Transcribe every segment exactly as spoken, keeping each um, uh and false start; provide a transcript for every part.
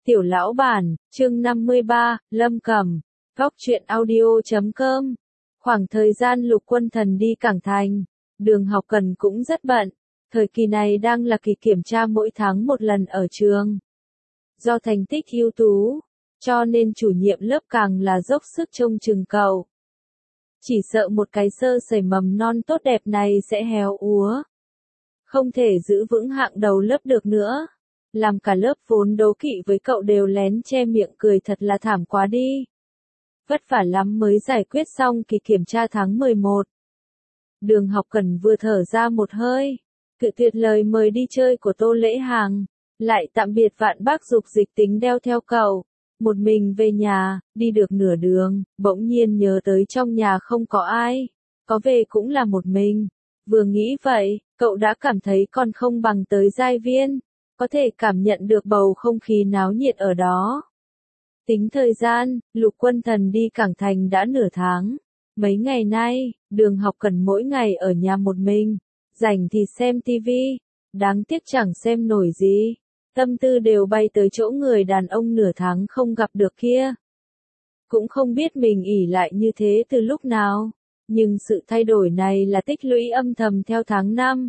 Tiểu lão bản, chương năm mươi ba, Lâm Cầm, góc truyện audio chấm com. Khoảng thời gian Lục Quân Thần đi Cảng Thành, Đường Học Cần cũng rất bận. Thời kỳ này đang là kỳ kiểm tra mỗi tháng một lần ở trường. Do thành tích ưu tú, cho nên chủ nhiệm lớp càng là dốc sức trông chừng cậu. Chỉ sợ một cái sơ sẩy mầm non tốt đẹp này sẽ héo úa. Không thể giữ vững hạng đầu lớp được nữa. Làm cả lớp vốn đố kỵ với cậu đều lén che miệng cười thật là thảm quá đi. Vất vả lắm mới giải quyết xong kỳ kiểm tra tháng mười một. Đường Học Cần vừa thở ra một hơi, cự tuyệt lời mời đi chơi của Tô Lễ Hàng, lại tạm biệt Vạn Bác Dục Dịch tính đeo theo cậu, một mình về nhà. Đi được nửa đường, bỗng nhiên nhớ tới trong nhà không có ai, có về cũng là một mình. Vừa nghĩ vậy, cậu đã cảm thấy còn không bằng tới Giai Viên, có thể cảm nhận được bầu không khí náo nhiệt ở đó. Tính thời gian, Lục Quân Thần đi Cảng Thành đã nửa tháng. Mấy ngày nay, Đường Học Cần mỗi ngày ở nhà một mình, rảnh thì xem tivi, đáng tiếc chẳng xem nổi gì. Tâm tư đều bay tới chỗ người đàn ông nửa tháng không gặp được kia. Cũng không biết mình ỷ lại như thế từ lúc nào, nhưng sự thay đổi này là tích lũy âm thầm theo tháng năm.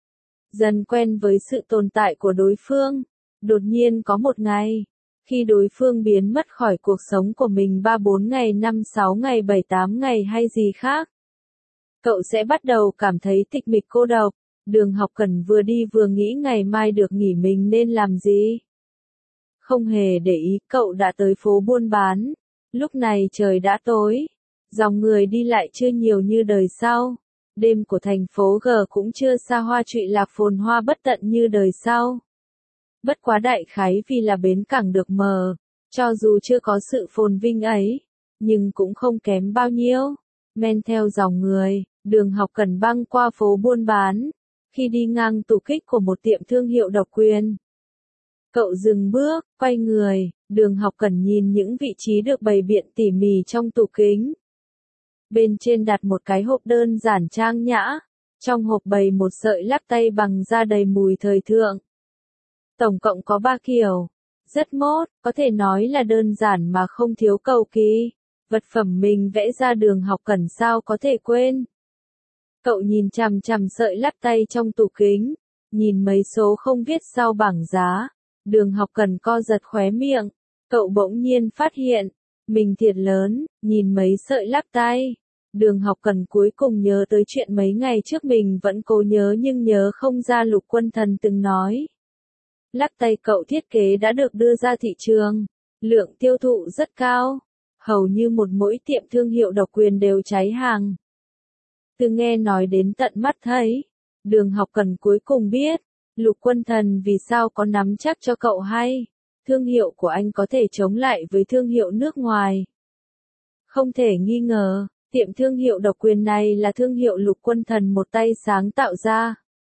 Dần quen với sự tồn tại của đối phương, đột nhiên có một ngày, khi đối phương biến mất khỏi cuộc sống của mình ba bốn ngày năm sáu ngày bảy tám ngày hay gì khác, cậu sẽ bắt đầu cảm thấy tịch mịch cô độc. Đường Học Cần vừa đi vừa nghĩ ngày mai được nghỉ mình nên làm gì. Không hề để ý, cậu đã tới phố buôn bán. Lúc này trời đã tối, dòng người đi lại chưa nhiều như đời sau. Đêm của thành phố G cũng chưa xa hoa trụy lạc phồn hoa bất tận như đời sau. Bất quá đại khái vì là bến cảng được mở, cho dù chưa có sự phồn vinh ấy, nhưng cũng không kém bao nhiêu. Men theo dòng người, Đường Học Cần băng qua phố buôn bán. Khi đi ngang tủ kích của một tiệm thương hiệu độc quyền, cậu dừng bước, quay người. Đường Học Cần nhìn những vị trí được bày biện tỉ mỉ trong tủ kính. Bên trên đặt một cái hộp đơn giản trang nhã, trong hộp bày một sợi lắc tay bằng da đầy mùi thời thượng. Tổng cộng có ba kiểu, rất mốt, có thể nói là đơn giản mà không thiếu cầu kỳ. Vật phẩm mình vẽ ra Đường Học Cần sao có thể quên. Cậu nhìn chằm chằm sợi lắc tay trong tủ kính, nhìn mấy số không viết sau bảng giá. Đường Học Cần co giật khóe miệng, cậu bỗng nhiên phát hiện, mình thiệt lớn, nhìn mấy sợi lắc tay. Đường Học Cần cuối cùng nhớ tới chuyện mấy ngày trước mình vẫn cố nhớ nhưng nhớ không ra Lục Quân Thần từng nói. Lắc tay cậu thiết kế đã được đưa ra thị trường, lượng tiêu thụ rất cao, hầu như một mỗi tiệm thương hiệu độc quyền đều cháy hàng. Từ nghe nói đến tận mắt thấy, Đường Học Cần cuối cùng biết, Lục Quân Thần vì sao có nắm chắc cho cậu hay, thương hiệu của anh có thể chống lại với thương hiệu nước ngoài. Không thể nghi ngờ, tiệm thương hiệu độc quyền này là thương hiệu Lục Quân Thần một tay sáng tạo ra.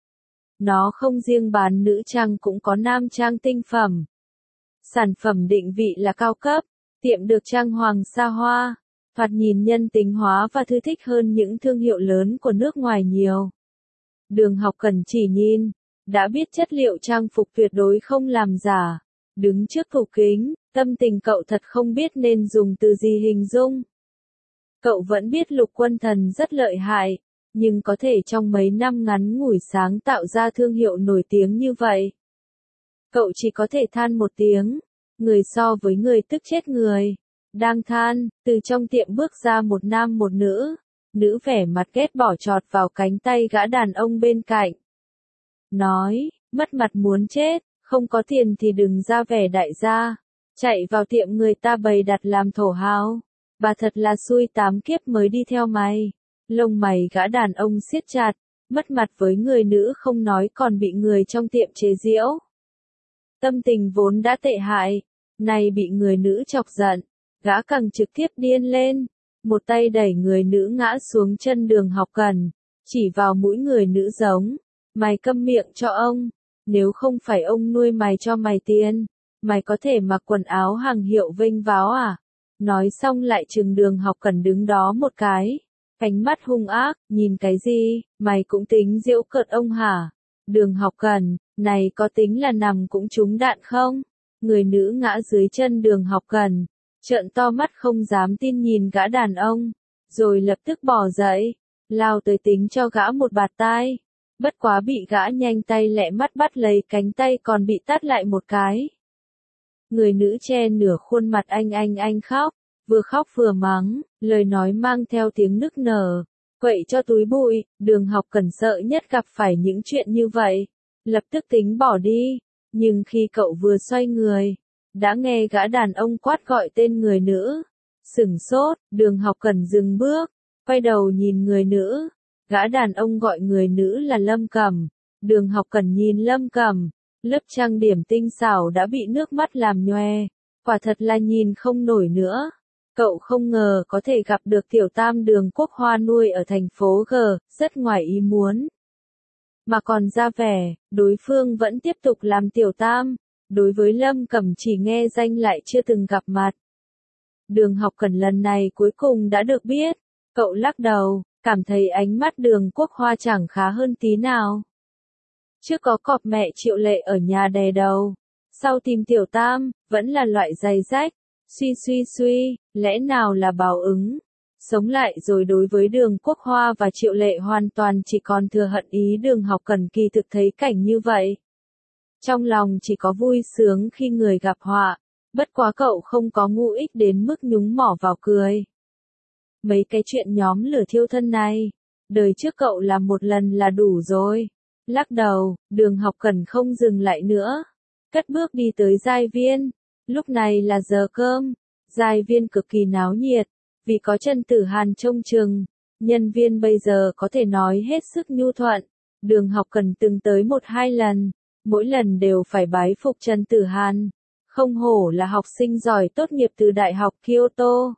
Nó không riêng bán nữ trang cũng có nam trang tinh phẩm. Sản phẩm định vị là cao cấp, tiệm được trang hoàng xa hoa, thoạt nhìn nhân tính hóa và thư thích hơn những thương hiệu lớn của nước ngoài nhiều. Đường Học Cần chỉ nhìn, đã biết chất liệu trang phục tuyệt đối không làm giả. Đứng trước tủ kính, tâm tình cậu thật không biết nên dùng từ gì hình dung. Cậu vẫn biết Lục Quân Thần rất lợi hại, nhưng có thể trong mấy năm ngắn ngủi sáng tạo ra thương hiệu nổi tiếng như vậy. Cậu chỉ có thể than một tiếng, người so với người tức chết người. Đang than, từ trong tiệm bước ra một nam một nữ, nữ vẻ mặt ghét bỏ chọt vào cánh tay gã đàn ông bên cạnh. Nói, mất mặt muốn chết, không có tiền thì đừng ra vẻ đại gia, chạy vào tiệm người ta bày đặt làm thổ hào. Bà thật là xui tám kiếp mới đi theo mày. Lông mày gã đàn ông siết chặt, mất mặt với người nữ không nói còn bị người trong tiệm chế giễu. Tâm tình vốn đã tệ hại, nay bị người nữ chọc giận, gã càng trực tiếp điên lên, một tay đẩy người nữ ngã xuống chân Đường Học Cần, chỉ vào mũi người nữ giống, mày câm miệng cho ông, nếu không phải ông nuôi mày cho mày tiền, mày có thể mặc quần áo hàng hiệu vênh váo à? Nói xong lại trừng Đường Học Cần đứng đó một cái, ánh mắt hung ác, nhìn cái gì, mày cũng tính giễu cợt ông hả? Đường Học Cần, này có tính là nằm cũng trúng đạn không? Người nữ ngã dưới chân Đường Học Cần, trợn to mắt không dám tin nhìn gã đàn ông, rồi lập tức bỏ dậy, lao tới tính cho gã một bạt tai. Bất quá bị gã nhanh tay lẹ mắt bắt lấy cánh tay còn bị tát lại một cái. Người nữ che nửa khuôn mặt anh anh anh khóc, vừa khóc vừa mắng, lời nói mang theo tiếng nức nở. Quậy cho túi bụi, Đường Học Cần sợ nhất gặp phải những chuyện như vậy, lập tức tính bỏ đi, nhưng khi cậu vừa xoay người, đã nghe gã đàn ông quát gọi tên người nữ. Sửng sốt, Đường Học Cần dừng bước, quay đầu nhìn người nữ, gã đàn ông gọi người nữ là Lâm Cẩm. Đường Học Cần nhìn Lâm Cẩm, lớp trang điểm tinh xảo đã bị nước mắt làm nhòe, quả thật là nhìn không nổi nữa. Cậu không ngờ có thể gặp được tiểu tam Đường Quốc Hoa nuôi ở thành phố G, rất ngoài ý muốn. Mà còn ra vẻ, đối phương vẫn tiếp tục làm tiểu tam, đối với Lâm Cẩm chỉ nghe danh lại chưa từng gặp mặt. Đường Học Cần lần này cuối cùng đã được biết, cậu lắc đầu, cảm thấy ánh mắt Đường Quốc Hoa chẳng khá hơn tí nào. Trước có cọp mẹ Triệu Lệ ở nhà đè đầu, sau tìm tiểu tam, vẫn là loại giày rách, suy suy suy, lẽ nào là báo ứng. Sống lại rồi đối với Đường Quốc Hoa và Triệu Lệ hoàn toàn chỉ còn thừa hận ý. Đường Học Cần kỳ thực thấy cảnh như vậy, trong lòng chỉ có vui sướng khi người gặp họa, bất quá cậu không có ngu ích đến mức nhúng mỏ vào cười. Mấy cái chuyện nhóm lửa thiêu thân này, đời trước cậu làm một lần là đủ rồi. Lắc đầu, Đường Học Cần không dừng lại nữa, cất bước đi tới giai viên. Lúc này là giờ cơm, giai viên cực kỳ náo nhiệt, vì có Trần Tử Hàn trông chừng, nhân viên bây giờ có thể nói hết sức nhu thuận. Đường Học Cần từng tới một hai lần, mỗi lần đều phải bái phục Trần Tử Hàn. Không hổ là học sinh giỏi tốt nghiệp từ Đại học Kyoto.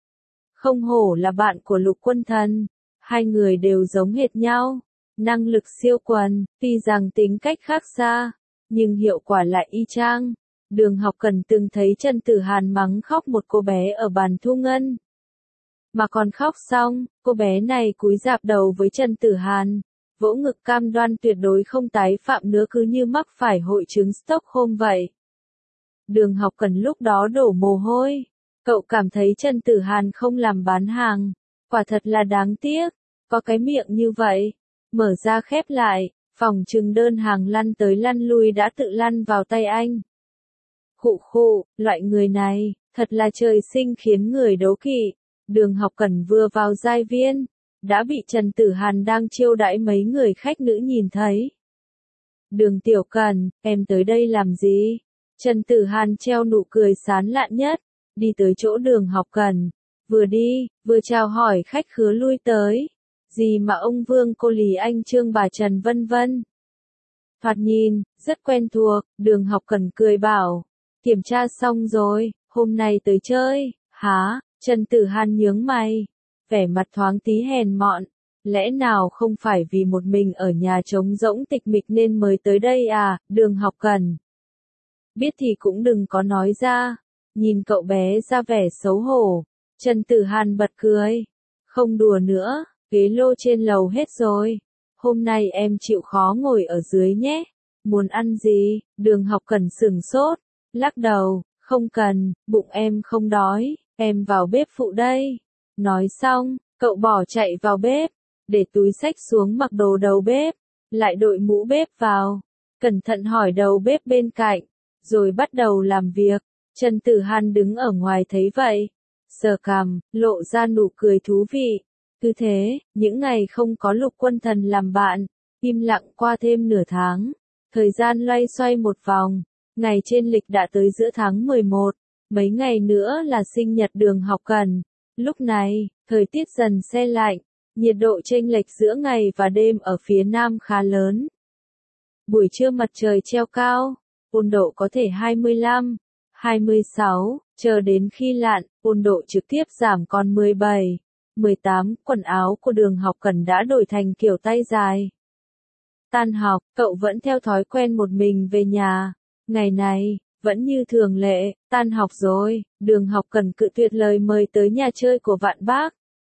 Không hổ là bạn của Lục Quân Thần, hai người đều giống hệt nhau, năng lực siêu quần, tuy rằng tính cách khác xa, nhưng hiệu quả lại y chang. Đường Học Cần từng thấy Trần Tử Hàn mắng khóc một cô bé ở bàn thu ngân. Mà còn khóc xong, cô bé này cúi rạp đầu với Trần Tử Hàn, vỗ ngực cam đoan tuyệt đối không tái phạm nữa, cứ như mắc phải hội chứng Stockholm vậy. Đường Học Cần lúc đó đổ mồ hôi, cậu cảm thấy Trần Tử Hàn không làm bán hàng, quả thật là đáng tiếc, có cái miệng như vậy, mở ra khép lại, phòng trừng đơn hàng lăn tới lăn lui đã tự lăn vào tay anh. Khụ khụ, loại người này, thật là trời sinh khiến người đố kỵ. Đường Học Cần vừa vào giai viên, đã bị Trần Tử Hàn đang chiêu đãi mấy người khách nữ nhìn thấy. Đường Tiểu Cần, em tới đây làm gì? Trần Tử Hàn treo nụ cười sán lạn nhất, đi tới chỗ Đường Học Cần, vừa đi, vừa chào hỏi khách khứa lui tới. Gì mà ông Vương, cô Lý Anh Trương, bà Trần vân vân. Thoạt nhìn, rất quen thuộc. Đường Học Cần cười bảo, kiểm tra xong rồi, hôm nay tới chơi, hả? Trần Tử Hàn nhướng mày, vẻ mặt thoáng tí hèn mọn, lẽ nào không phải vì một mình ở nhà trống rỗng tịch mịch nên mới tới đây à? Đường Học Cần, biết thì cũng đừng có nói ra. Nhìn cậu bé ra vẻ xấu hổ, Trần Tử Hàn bật cười, không đùa nữa, ghế lô trên lầu hết rồi, hôm nay em chịu khó ngồi ở dưới nhé. Muốn ăn gì? Đường Học Cần sửng sốt, lắc đầu, không cần, bụng em không đói, em vào bếp phụ đây. Nói xong, cậu bỏ chạy vào bếp, để túi xách xuống mặc đồ đầu bếp, lại đội mũ bếp vào, cẩn thận hỏi đầu bếp bên cạnh, rồi bắt đầu làm việc. Trần Tử Hàn đứng ở ngoài thấy vậy, sờ cằm, lộ ra nụ cười thú vị. Cứ thế, những ngày không có Lục Quân Thần làm bạn, im lặng qua thêm nửa tháng, thời gian loay xoay một vòng, ngày trên lịch đã tới giữa tháng mười một, mấy ngày nữa là sinh nhật Đường Học Cần. Lúc này, thời tiết dần se lạnh, nhiệt độ chênh lệch giữa ngày và đêm ở phía Nam khá lớn. Buổi trưa mặt trời treo cao, ôn độ có thể hai mươi lăm, hai mươi sáu, chờ đến khi lặn, ôn độ trực tiếp giảm còn mười bảy, mười tám, quần áo của Đường Học Cần đã đổi thành kiểu tay dài. Tan học, cậu vẫn theo thói quen một mình về nhà. Ngày này, vẫn như thường lệ, tan học rồi, Đường Học Cần cự tuyệt lời mời tới nhà chơi của Vạn Bác.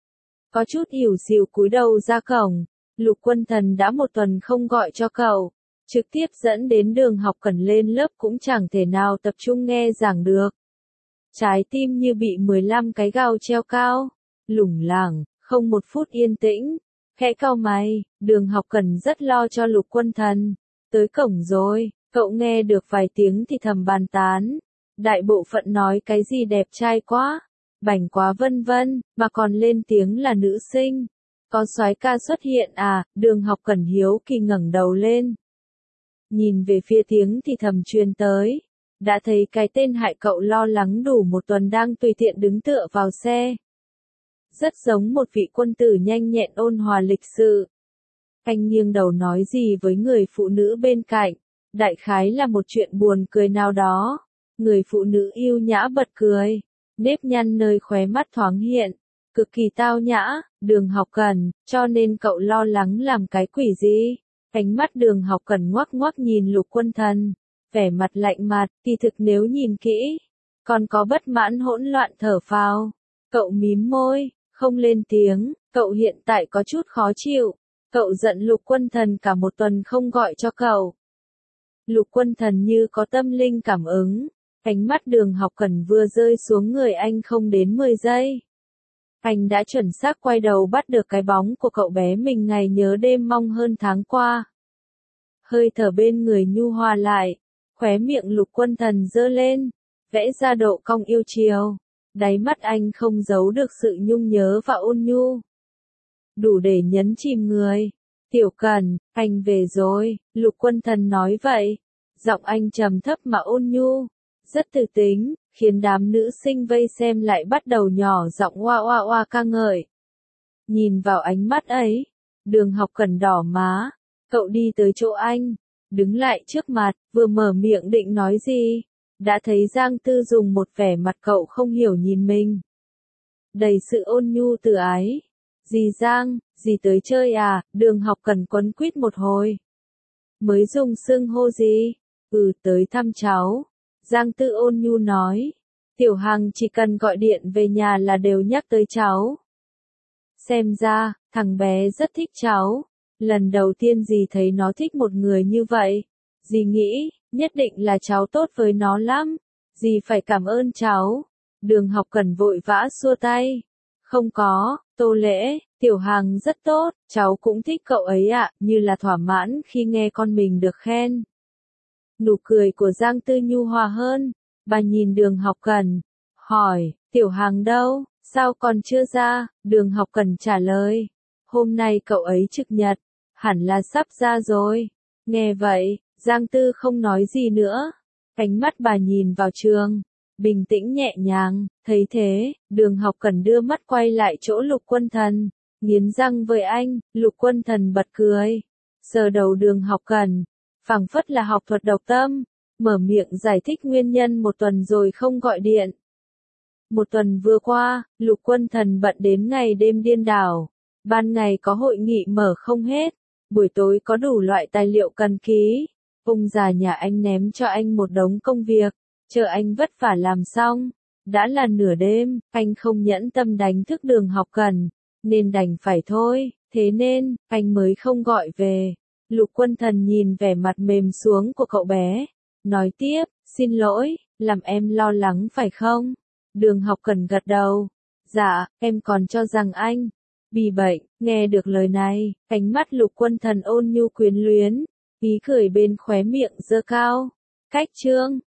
Có chút ỉu xìu cúi đầu ra cổng, Lục Quân Thần đã một tuần không gọi cho cậu. trực tiếp dẫn đến Đường Học Cẩn lên lớp cũng chẳng thể nào tập trung nghe giảng được. Trái tim như bị mười lăm cái gao treo cao, lủng lẳng, không một phút yên tĩnh. Khẽ cau mày, Đường Học Cẩn rất lo cho Lục Quân Thần. Tới cổng rồi, cậu nghe được vài tiếng thì thầm bàn tán. Đại bộ phận nói cái gì đẹp trai quá, bảnh quá vân vân, mà còn lên tiếng là nữ sinh. Có soái ca xuất hiện à? Đường Học Cẩn hiếu kỳ ngẩng đầu lên. Nhìn về phía tiếng thì thầm truyền tới. Đã thấy cái tên hại cậu lo lắng đủ một tuần đang tùy tiện đứng tựa vào xe. Rất giống một vị quân tử nhanh nhẹn ôn hòa lịch sự. Anh nghiêng đầu nói gì với người phụ nữ bên cạnh. Đại khái là một chuyện buồn cười nào đó. Người phụ nữ yêu nhã bật cười. Nếp nhăn nơi khóe mắt thoáng hiện. Cực kỳ tao nhã, Đường Học Cẩn, cho nên cậu lo lắng làm cái quỷ gì? Ánh mắt Đường Học Cẩn ngoắc ngoắc nhìn Lục Quân Thần. Vẻ mặt lạnh mặt, kỳ thực nếu nhìn kỹ. Còn có bất mãn hỗn loạn thở phào. Cậu mím môi, không lên tiếng, cậu hiện tại có chút khó chịu. Cậu giận Lục Quân Thần cả một tuần không gọi cho cậu. Lục Quân Thần như có tâm linh cảm ứng. Ánh mắt Đường Học Cẩn vừa rơi xuống người anh không đến mười giây. Anh đã chuẩn xác quay đầu bắt được cái bóng của cậu bé mình ngày nhớ đêm mong hơn tháng qua. Hơi thở bên người nhu hòa lại, khóe miệng Lục Quân Thần giơ lên, vẽ ra độ cong yêu chiều. Đáy mắt anh không giấu được sự nhung nhớ và ôn nhu. Đủ để nhấn chìm người. Tiểu Cẩn, anh về rồi, Lục Quân Thần nói vậy. Giọng anh trầm thấp mà ôn nhu, rất từ tính, khiến đám nữ sinh vây xem lại bắt đầu nhỏ giọng oa oa oa ca ngợi. Nhìn vào ánh mắt ấy, Đường Học Cẩn đỏ má, cậu đi tới chỗ anh, đứng lại trước mặt, vừa mở miệng định nói gì, đã thấy Giang Tư dùng một vẻ mặt cậu không hiểu nhìn mình. Đầy sự ôn nhu từ ái. Dì Giang, dì tới chơi à? Đường Học Cẩn quấn quýt một hồi. Mới dùng xưng hô gì? Ừ, tới thăm cháu. Giang Tư ôn nhu nói. Tiểu Hằng chỉ cần gọi điện về nhà là đều nhắc tới cháu. Xem ra, thằng bé rất thích cháu. Lần đầu tiên dì thấy nó thích một người như vậy. Dì nghĩ, nhất định là cháu tốt với nó lắm. Dì phải cảm ơn cháu. Đường Học Cẩn vội vã xua tay. Không có, Tô Lễ, Tiểu Hằng rất tốt, cháu cũng thích cậu ấy ạ, như là thỏa mãn khi nghe con mình được khen. Nụ cười của Giang Tư nhu hòa hơn, bà nhìn Đường Học Cẩn, hỏi, Tiểu Hằng đâu, sao còn chưa ra? Đường Học Cẩn trả lời, hôm nay cậu ấy trực nhật, hẳn là sắp ra rồi. Nghe vậy, Giang Tư không nói gì nữa, ánh mắt bà nhìn vào trường, bình tĩnh nhẹ nhàng, thấy thế, Đường Học Cẩn đưa mắt quay lại chỗ Lục Quân Thần, nghiến răng với anh. Lục Quân Thần bật cười, sờ đầu Đường Học Cẩn, phảng phất là học thuật độc tâm, mở miệng giải thích nguyên nhân một tuần rồi không gọi điện. Một tuần vừa qua, Lục Quân Thần bận đến ngày đêm điên đảo, ban ngày có hội nghị mở không hết, buổi tối có đủ loại tài liệu cần ký. Ông già nhà anh ném cho anh một đống công việc, chờ anh vất vả làm xong. Đã là nửa đêm, anh không nhẫn tâm đánh thức Đường Học Cẩn, nên đành phải thôi, thế nên, anh mới không gọi về. Lục Quân Thần nhìn vẻ mặt mềm xuống của cậu bé, nói tiếp, xin lỗi, làm em lo lắng phải không? Đường Học Cẩn gật đầu, dạ, em còn cho rằng anh bị bệnh. Nghe được lời này, ánh mắt Lục Quân Thần ôn nhu quyến luyến, ý cười bên khóe miệng giơ cao. Cách chương